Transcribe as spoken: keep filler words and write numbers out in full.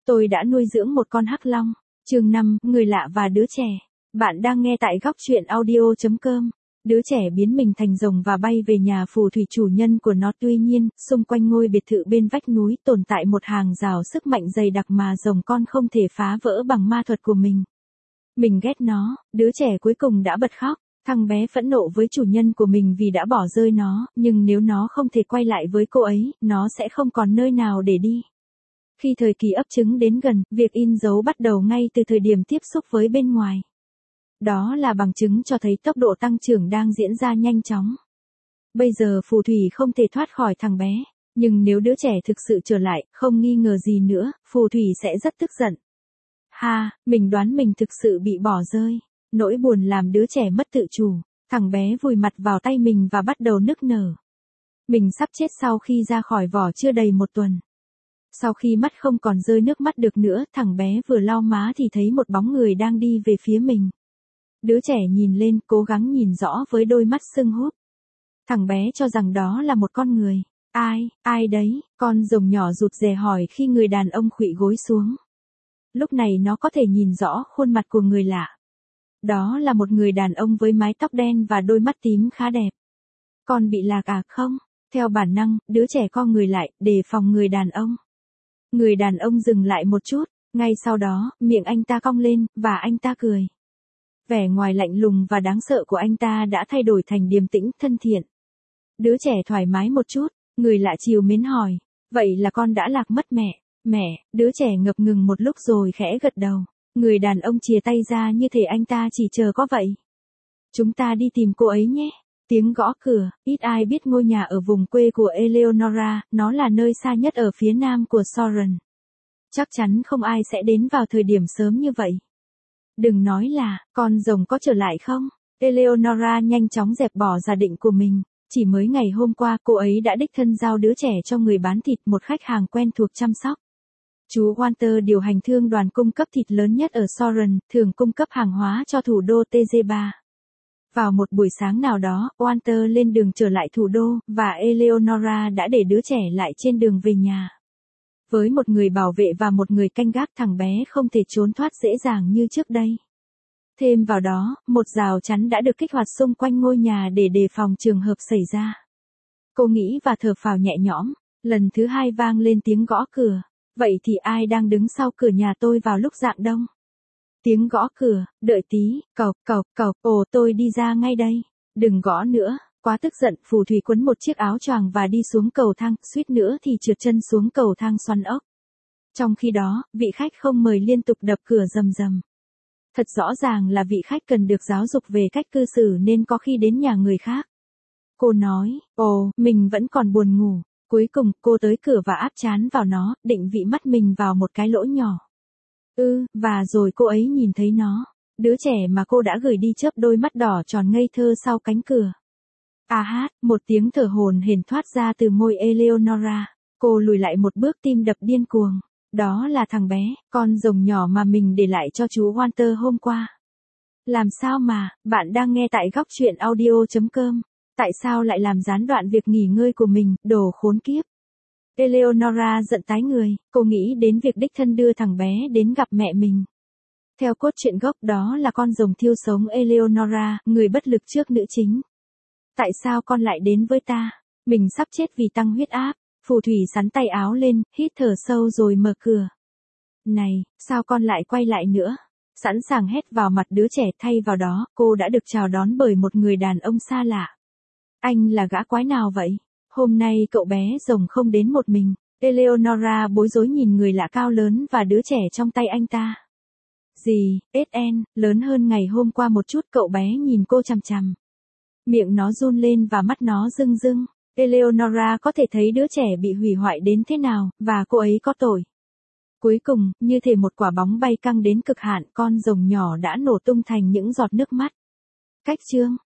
Tôi đã nuôi dưỡng một con hắc long. Chương năm, người lạ và đứa trẻ. Bạn đang nghe tại góc truyện audio chấm com. Đứa trẻ biến mình thành rồng và bay về nhà phù thủy chủ nhân của nó. Tuy nhiên, xung quanh ngôi biệt thự bên vách núi tồn tại một hàng rào sức mạnh dày đặc mà rồng con không thể phá vỡ bằng ma thuật của mình. Mình ghét nó, đứa trẻ cuối cùng đã bật khóc. Thằng bé phẫn nộ với chủ nhân của mình vì đã bỏ rơi nó, nhưng nếu nó không thể quay lại với cô ấy, nó sẽ không còn nơi nào để đi. Khi thời kỳ ấp trứng đến gần, việc in dấu bắt đầu ngay từ thời điểm tiếp xúc với bên ngoài. Đó là bằng chứng cho thấy tốc độ tăng trưởng đang diễn ra nhanh chóng. Bây giờ phù thủy không thể thoát khỏi thằng bé, nhưng nếu đứa trẻ thực sự trở lại, không nghi ngờ gì nữa, phù thủy sẽ rất tức giận. Ha, mình đoán mình thực sự bị bỏ rơi. Nỗi buồn làm đứa trẻ mất tự chủ, thằng bé vùi mặt vào tay mình và bắt đầu nức nở. Mình sắp chết sau khi ra khỏi vỏ chưa đầy một tuần. Sau khi mắt không còn rơi nước mắt được nữa, thằng bé vừa lau má thì thấy một bóng người đang đi về phía mình. Đứa trẻ nhìn lên, cố gắng nhìn rõ với đôi mắt sưng húp. Thằng bé cho rằng đó là một con người. Ai, ai đấy, con rồng nhỏ rụt rè hỏi khi người đàn ông khuỵu gối xuống. Lúc này nó có thể nhìn rõ khuôn mặt của người lạ. Đó là một người đàn ông với mái tóc đen và đôi mắt tím khá đẹp. Con bị lạc à không? Theo bản năng, đứa trẻ co người lại, đề phòng người đàn ông. Người đàn ông dừng lại một chút, ngay sau đó, miệng anh ta cong lên, và anh ta cười. Vẻ ngoài lạnh lùng và đáng sợ của anh ta đã thay đổi thành điềm tĩnh, thân thiện. Đứa trẻ thoải mái một chút, người lạ trìu mến hỏi, vậy là con đã lạc mất mẹ? Mẹ, đứa trẻ ngập ngừng một lúc rồi khẽ gật đầu. Người đàn ông chìa tay ra như thể anh ta chỉ chờ có vậy. Chúng ta đi tìm cô ấy nhé. Tiếng gõ cửa, ít ai biết ngôi nhà ở vùng quê của Eleonora, nó là nơi xa nhất ở phía nam của Soren. Chắc chắn không ai sẽ đến vào thời điểm sớm như vậy. Đừng nói là, con rồng có trở lại không? Eleonora nhanh chóng dẹp bỏ giả định của mình. Chỉ mới ngày hôm qua cô ấy đã đích thân giao đứa trẻ cho người bán thịt, một khách hàng quen thuộc chăm sóc. Chú Walter điều hành thương đoàn cung cấp thịt lớn nhất ở Soren, thường cung cấp hàng hóa cho thủ đô tê giê ba. Vào một buổi sáng nào đó, Walter lên đường trở lại thủ đô, và Eleonora đã để đứa trẻ lại trên đường về nhà. Với một người bảo vệ và một người canh gác, thằng bé không thể trốn thoát dễ dàng như trước đây. Thêm vào đó, một rào chắn đã được kích hoạt xung quanh ngôi nhà để đề phòng trường hợp xảy ra. Cô nghĩ và thở phào nhẹ nhõm, lần thứ hai vang lên tiếng gõ cửa. Vậy thì ai đang đứng sau cửa nhà tôi vào lúc rạng đông? Tiếng gõ cửa, đợi tí, cộc cộc cộc, ồ tôi đi ra ngay đây. Đừng gõ nữa, quá tức giận, phù thủy quấn một chiếc áo choàng và đi xuống cầu thang, suýt nữa thì trượt chân xuống cầu thang xoắn ốc. Trong khi đó, vị khách không mời liên tục đập cửa rầm rầm. Thật rõ ràng là vị khách cần được giáo dục về cách cư xử nên có khi đến nhà người khác. Cô nói, ồ, mình vẫn còn buồn ngủ. Cuối cùng, cô tới cửa và áp trán vào nó, định vị mắt mình vào một cái lỗ nhỏ. Ừ, và rồi cô ấy nhìn thấy nó. Đứa trẻ mà cô đã gửi đi chớp đôi mắt đỏ tròn ngây thơ sau cánh cửa. À hát, một tiếng thở hổn hển thoát ra từ môi Eleonora. Cô lùi lại một bước, tim đập điên cuồng. Đó là thằng bé, con rồng nhỏ mà mình để lại cho chú Walter hôm qua. Làm sao mà, bạn đang nghe tại góc truyện audio chấm com. Tại sao lại làm gián đoạn việc nghỉ ngơi của mình, đồ khốn kiếp. Eleonora giận tái người, cô nghĩ đến việc đích thân đưa thằng bé đến gặp mẹ mình. Theo cốt truyện gốc, đó là con rồng thiêu sống Eleonora, người bất lực trước nữ chính. Tại sao con lại đến với ta? Mình sắp chết vì tăng huyết áp. Phù thủy sắn tay áo lên, hít thở sâu rồi mở cửa. Này, sao con lại quay lại nữa? Sẵn sàng hét vào mặt đứa trẻ, thay vào đó, cô đã được chào đón bởi một người đàn ông xa lạ. Anh là gã quái nào vậy? Hôm nay cậu bé rồng không đến một mình. Eleonora bối rối nhìn người lạ cao lớn và đứa trẻ trong tay anh ta. Gì, ét en, lớn hơn ngày hôm qua một chút, cậu bé nhìn cô chằm chằm. Miệng nó run lên và mắt nó rưng rưng. Eleonora có thể thấy đứa trẻ bị hủy hoại đến thế nào, và cô ấy có tội. Cuối cùng, như thể một quả bóng bay căng đến cực hạn, con rồng nhỏ đã nổ tung thành những giọt nước mắt. Cách chương